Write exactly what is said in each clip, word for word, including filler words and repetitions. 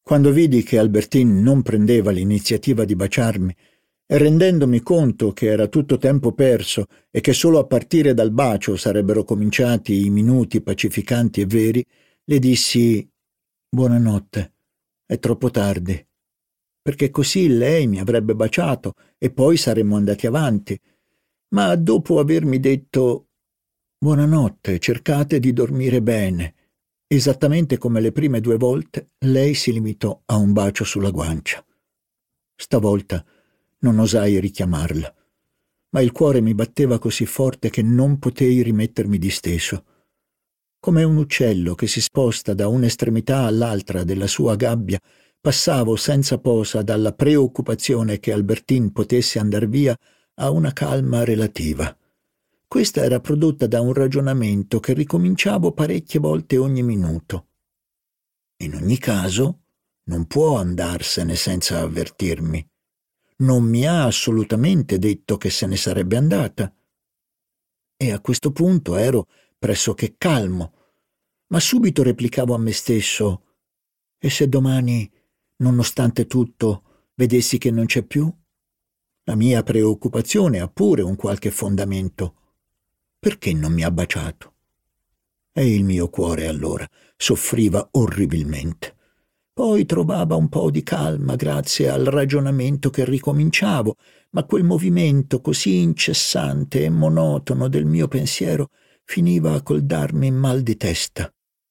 Quando vidi che Albertine non prendeva l'iniziativa di baciarmi, e rendendomi conto che era tutto tempo perso e che solo a partire dal bacio sarebbero cominciati i minuti pacificanti e veri, le dissi «Buonanotte, è troppo tardi», perché così lei mi avrebbe baciato e poi saremmo andati avanti. Ma dopo avermi detto «Buonanotte, cercate di dormire bene», esattamente come le prime due volte, lei si limitò a un bacio sulla guancia. Stavolta non osai richiamarla, ma il cuore mi batteva così forte che non potei rimettermi disteso. Come un uccello che si sposta da un'estremità all'altra della sua gabbia, passavo senza posa dalla preoccupazione che Albertine potesse andar via a una calma relativa. Questa era prodotta da un ragionamento che ricominciavo parecchie volte ogni minuto. In ogni caso, non può andarsene senza avvertirmi. Non mi ha assolutamente detto che se ne sarebbe andata. E a questo punto ero pressoché calmo, ma subito replicavo a me stesso: e se domani, nonostante tutto, vedessi che non c'è più? La mia preoccupazione ha pure un qualche fondamento. Perché non mi ha baciato? E il mio cuore allora soffriva orribilmente. Poi trovava un po' di calma grazie al ragionamento che ricominciavo, ma quel movimento così incessante e monotono del mio pensiero finiva col darmi mal di testa.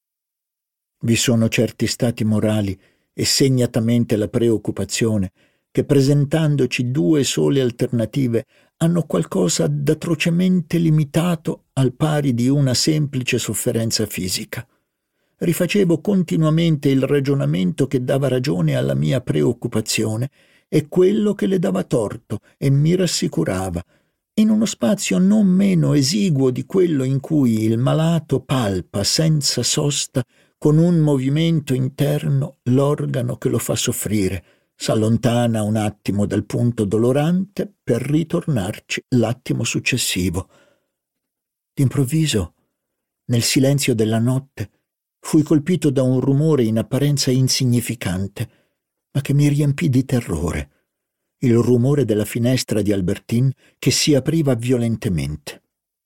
Vi sono certi stati morali, e segnatamente la preoccupazione, che presentandoci due sole alternative hanno qualcosa d'atrocemente limitato al pari di una semplice sofferenza fisica. Rifacevo continuamente il ragionamento che dava ragione alla mia preoccupazione e quello che le dava torto e mi rassicurava, in uno spazio non meno esiguo di quello in cui il malato palpa senza sosta con un movimento interno l'organo che lo fa soffrire, s'allontana un attimo dal punto dolorante per ritornarci l'attimo successivo. D'improvviso, nel silenzio della notte, fui colpito da un rumore in apparenza insignificante, ma che mi riempì di terrore, il rumore della finestra di Albertine che si apriva violentemente.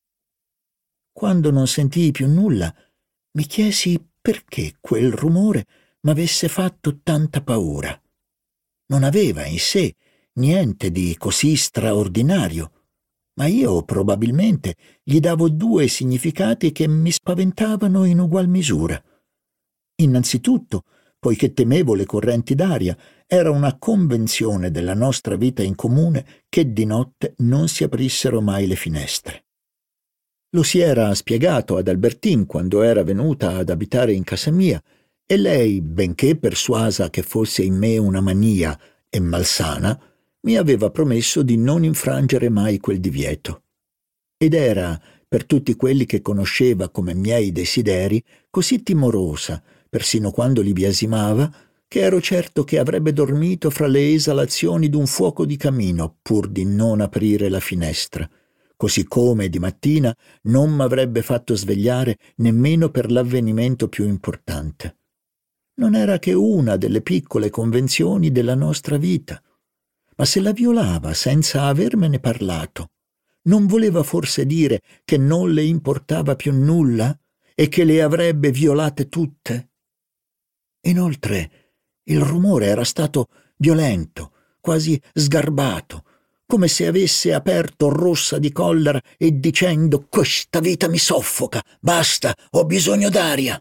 Quando non sentii più nulla, mi chiesi perché quel rumore m'avesse fatto tanta paura. Non aveva in sé niente di così straordinario, ma io probabilmente gli davo due significati che mi spaventavano in ugual misura. Innanzitutto, poiché temevo le correnti d'aria, era una convenzione della nostra vita in comune che di notte non si aprissero mai le finestre. Lo si era spiegato ad Albertine quando era venuta ad abitare in casa mia, e lei, benché persuasa che fosse in me una mania e malsana, mi aveva promesso di non infrangere mai quel divieto. Ed era, per tutti quelli che conosceva come miei desideri, così timorosa, persino quando li biasimava, che ero certo che avrebbe dormito fra le esalazioni d'un fuoco di camino pur di non aprire la finestra, così come di mattina non m'avrebbe fatto svegliare nemmeno per l'avvenimento più importante. Non era che una delle piccole convenzioni della nostra vita, ma se la violava senza avermene parlato, non voleva forse dire che non le importava più nulla e che le avrebbe violate tutte? Inoltre, il rumore era stato violento, quasi sgarbato, come se avesse aperto rossa di collera e dicendo «Questa vita mi soffoca, basta, ho bisogno d'aria».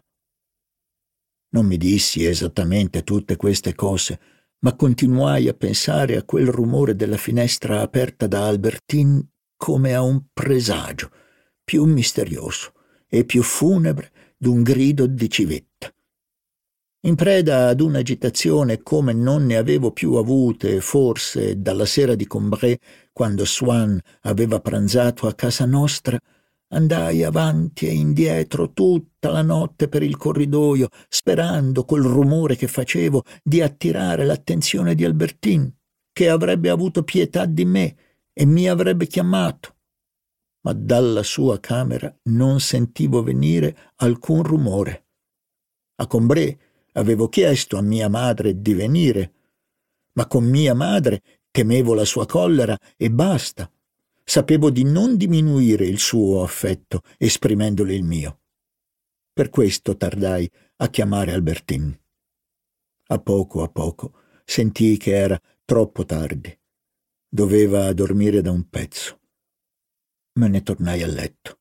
Non mi dissi esattamente tutte queste cose, ma continuai a pensare a quel rumore della finestra aperta da Albertine come a un presagio più misterioso e più funebre d'un grido di civetta. In preda ad un'agitazione come non ne avevo più avute, forse, dalla sera di Combray, quando Swann aveva pranzato a casa nostra, andai avanti e indietro tutta la notte per il corridoio, sperando, col rumore che facevo, di attirare l'attenzione di Albertine, che avrebbe avuto pietà di me e mi avrebbe chiamato. Ma dalla sua camera non sentivo venire alcun rumore. A Combray Avevo chiesto a mia madre di venire, ma con mia madre temevo la sua collera e basta. Sapevo di non diminuire il suo affetto esprimendole il mio. Per questo tardai a chiamare Albertine. A poco a poco sentii che era troppo tardi. Doveva dormire da un pezzo. Me ne tornai a letto.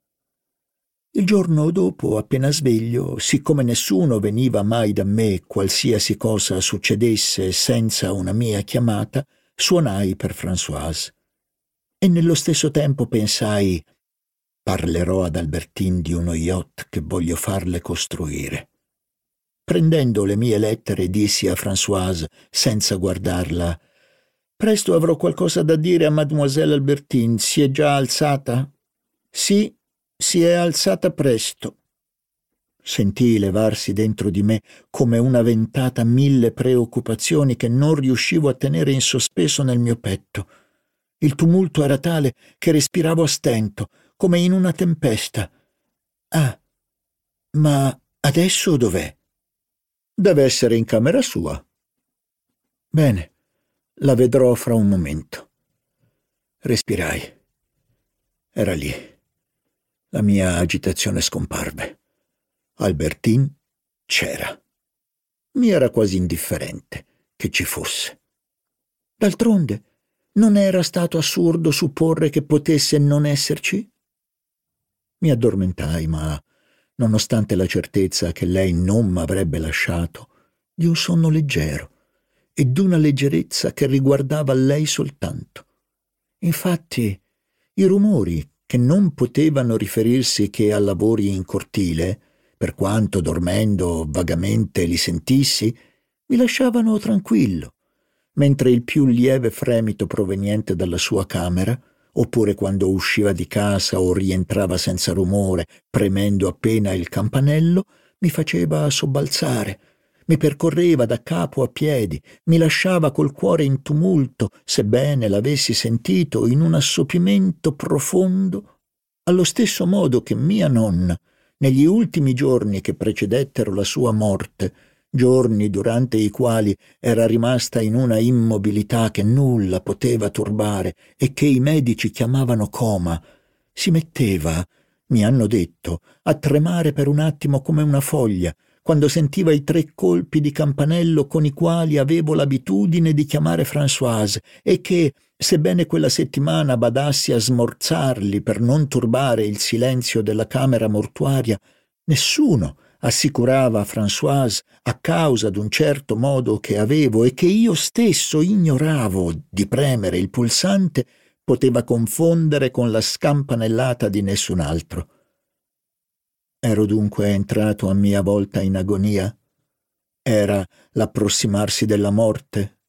Il giorno dopo, appena sveglio, siccome nessuno veniva mai da me qualsiasi cosa succedesse senza una mia chiamata, suonai per Françoise. E nello stesso tempo pensai: parlerò ad Albertine di uno yacht che voglio farle costruire. Prendendo le mie lettere dissi a Françoise, senza guardarla: presto avrò qualcosa da dire a Mademoiselle Albertine. Si è già alzata? Sì, si è alzata presto. Sentii levarsi dentro di me come una ventata mille preoccupazioni che non riuscivo a tenere in sospeso nel mio petto. Il tumulto era tale che respiravo a stento, come in una tempesta. Ah, ma adesso dov'è? Deve essere in camera sua. Bene, la vedrò fra un momento. Respirai. Era lì. La mia agitazione scomparve. Albertine c'era. Mi era quasi indifferente che ci fosse. D'altronde, non era stato assurdo supporre che potesse non esserci? Mi addormentai, ma, nonostante la certezza che lei non m'avrebbe lasciato, di un sonno leggero e d'una leggerezza che riguardava lei soltanto. Infatti, i rumori, che non potevano riferirsi che a lavori in cortile, per quanto dormendo vagamente li sentissi, mi lasciavano tranquillo, mentre il più lieve fremito proveniente dalla sua camera, oppure quando usciva di casa o rientrava senza rumore, premendo appena il campanello, mi faceva sobbalzare, mi percorreva da capo a piedi, mi lasciava col cuore in tumulto, sebbene l'avessi sentito in un assopimento profondo, allo stesso modo che mia nonna, negli ultimi giorni che precedettero la sua morte, giorni durante i quali era rimasta in una immobilità che nulla poteva turbare e che i medici chiamavano coma, si metteva, mi hanno detto, a tremare per un attimo come una foglia, quando sentiva i tre colpi di campanello con i quali avevo l'abitudine di chiamare Françoise e che, sebbene quella settimana badassi a smorzarli per non turbare il silenzio della camera mortuaria, nessuno assicurava a Françoise, a causa d'un certo modo che avevo e che io stesso ignoravo di premere il pulsante, poteva confondere con la scampanellata di nessun altro. Ero dunque entrato a mia volta in agonia? Era l'approssimarsi della morte?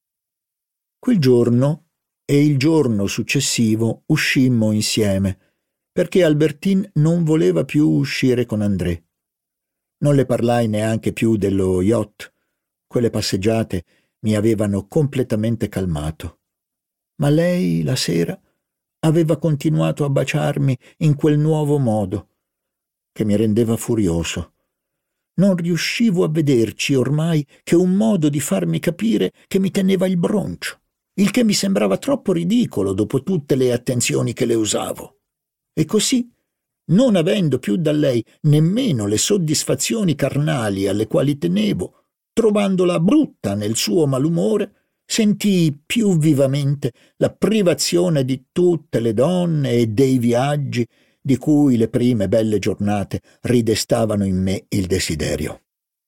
Quel giorno e il giorno successivo uscimmo insieme, perché Albertine non voleva più uscire con André. Non le parlai neanche più dello yacht. Quelle passeggiate mi avevano completamente calmato. Ma lei, la sera, aveva continuato a baciarmi in quel nuovo modo, che mi rendeva furioso. Non riuscivo a vederci ormai che un modo di farmi capire che mi teneva il broncio, il che mi sembrava troppo ridicolo dopo tutte le attenzioni che le usavo. E così, non avendo più da lei nemmeno le soddisfazioni carnali alle quali tenevo, trovandola brutta nel suo malumore, sentii più vivamente la privazione di tutte le donne e dei viaggi di cui le prime belle giornate ridestavano in me il desiderio.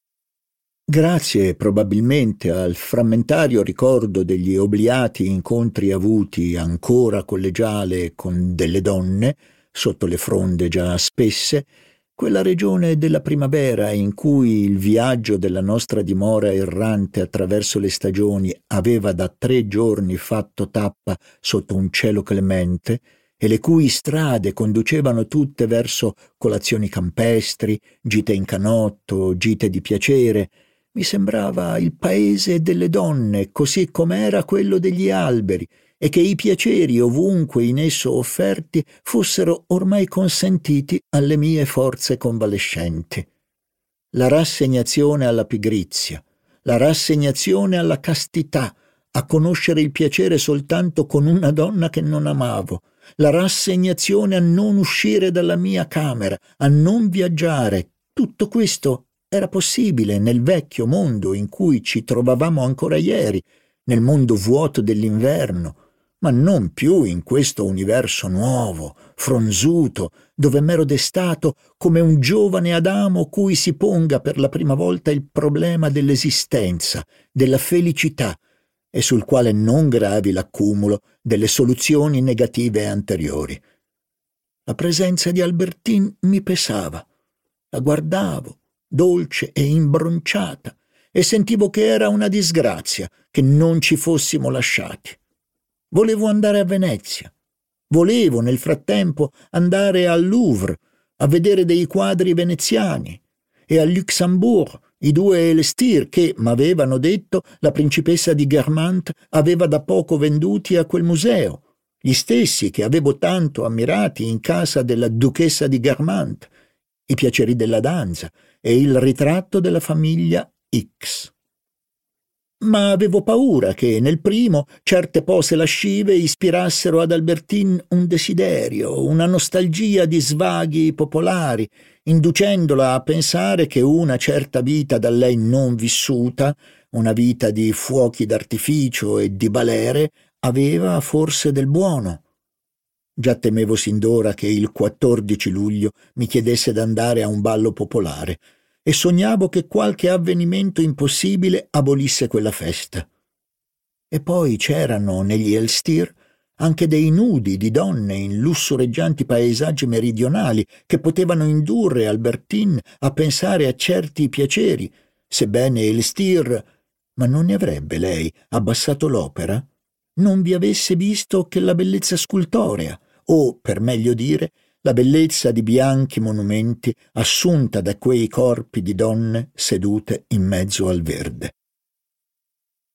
Grazie probabilmente al frammentario ricordo degli obliati incontri avuti ancora collegiale con delle donne, sotto le fronde già spesse, quella regione della primavera in cui il viaggio della nostra dimora errante attraverso le stagioni aveva da tre giorni fatto tappa sotto un cielo clemente e le cui strade conducevano tutte verso colazioni campestri, gite in canotto, gite di piacere, mi sembrava il paese delle donne così com'era quello degli alberi, e che i piaceri ovunque in esso offerti fossero ormai consentiti alle mie forze convalescenti. la rassegnazione alla pigrizia, la rassegnazione alla castità, a conoscere il piacere soltanto con una donna che non amavo, la rassegnazione a non uscire dalla mia camera, a non viaggiare. Tutto questo era possibile nel vecchio mondo in cui ci trovavamo ancora ieri, nel mondo vuoto dell'inverno, ma non più in questo universo nuovo, fronzuto, dove m'ero destato come un giovane Adamo cui si ponga per la prima volta il problema dell'esistenza, della felicità, e sul quale non gravi l'accumulo delle soluzioni negative anteriori. La presenza di Albertine mi pesava. La guardavo, dolce e imbronciata, e sentivo che era una disgrazia che non ci fossimo lasciati. Volevo andare a Venezia. Volevo, nel frattempo, andare al Louvre a vedere dei quadri veneziani e al Luxembourg i due Elestir che, m'avevano detto, la principessa di Guermantes aveva da poco venduti a quel museo, gli stessi che avevo tanto ammirati in casa della duchessa di Guermantes, i piaceri della danza e il ritratto della famiglia X. Ma avevo paura che nel primo certe pose lascive ispirassero ad Albertine un desiderio, una nostalgia di svaghi popolari, inducendola a pensare che una certa vita da lei non vissuta, una vita di fuochi d'artificio e di balere, aveva forse del buono. Già temevo sin d'ora che il quattordici luglio mi chiedesse d'andare a un ballo popolare, e sognavo che qualche avvenimento impossibile abolisse quella festa. E poi c'erano negli Elstir anche dei nudi di donne in lussureggianti paesaggi meridionali che potevano indurre Albertine a pensare a certi piaceri, sebbene Elstir, ma non ne avrebbe lei abbassato l'opera? Non vi avesse visto che la bellezza scultorea, o, per meglio dire, la bellezza di bianchi monumenti assunta da quei corpi di donne sedute in mezzo al verde.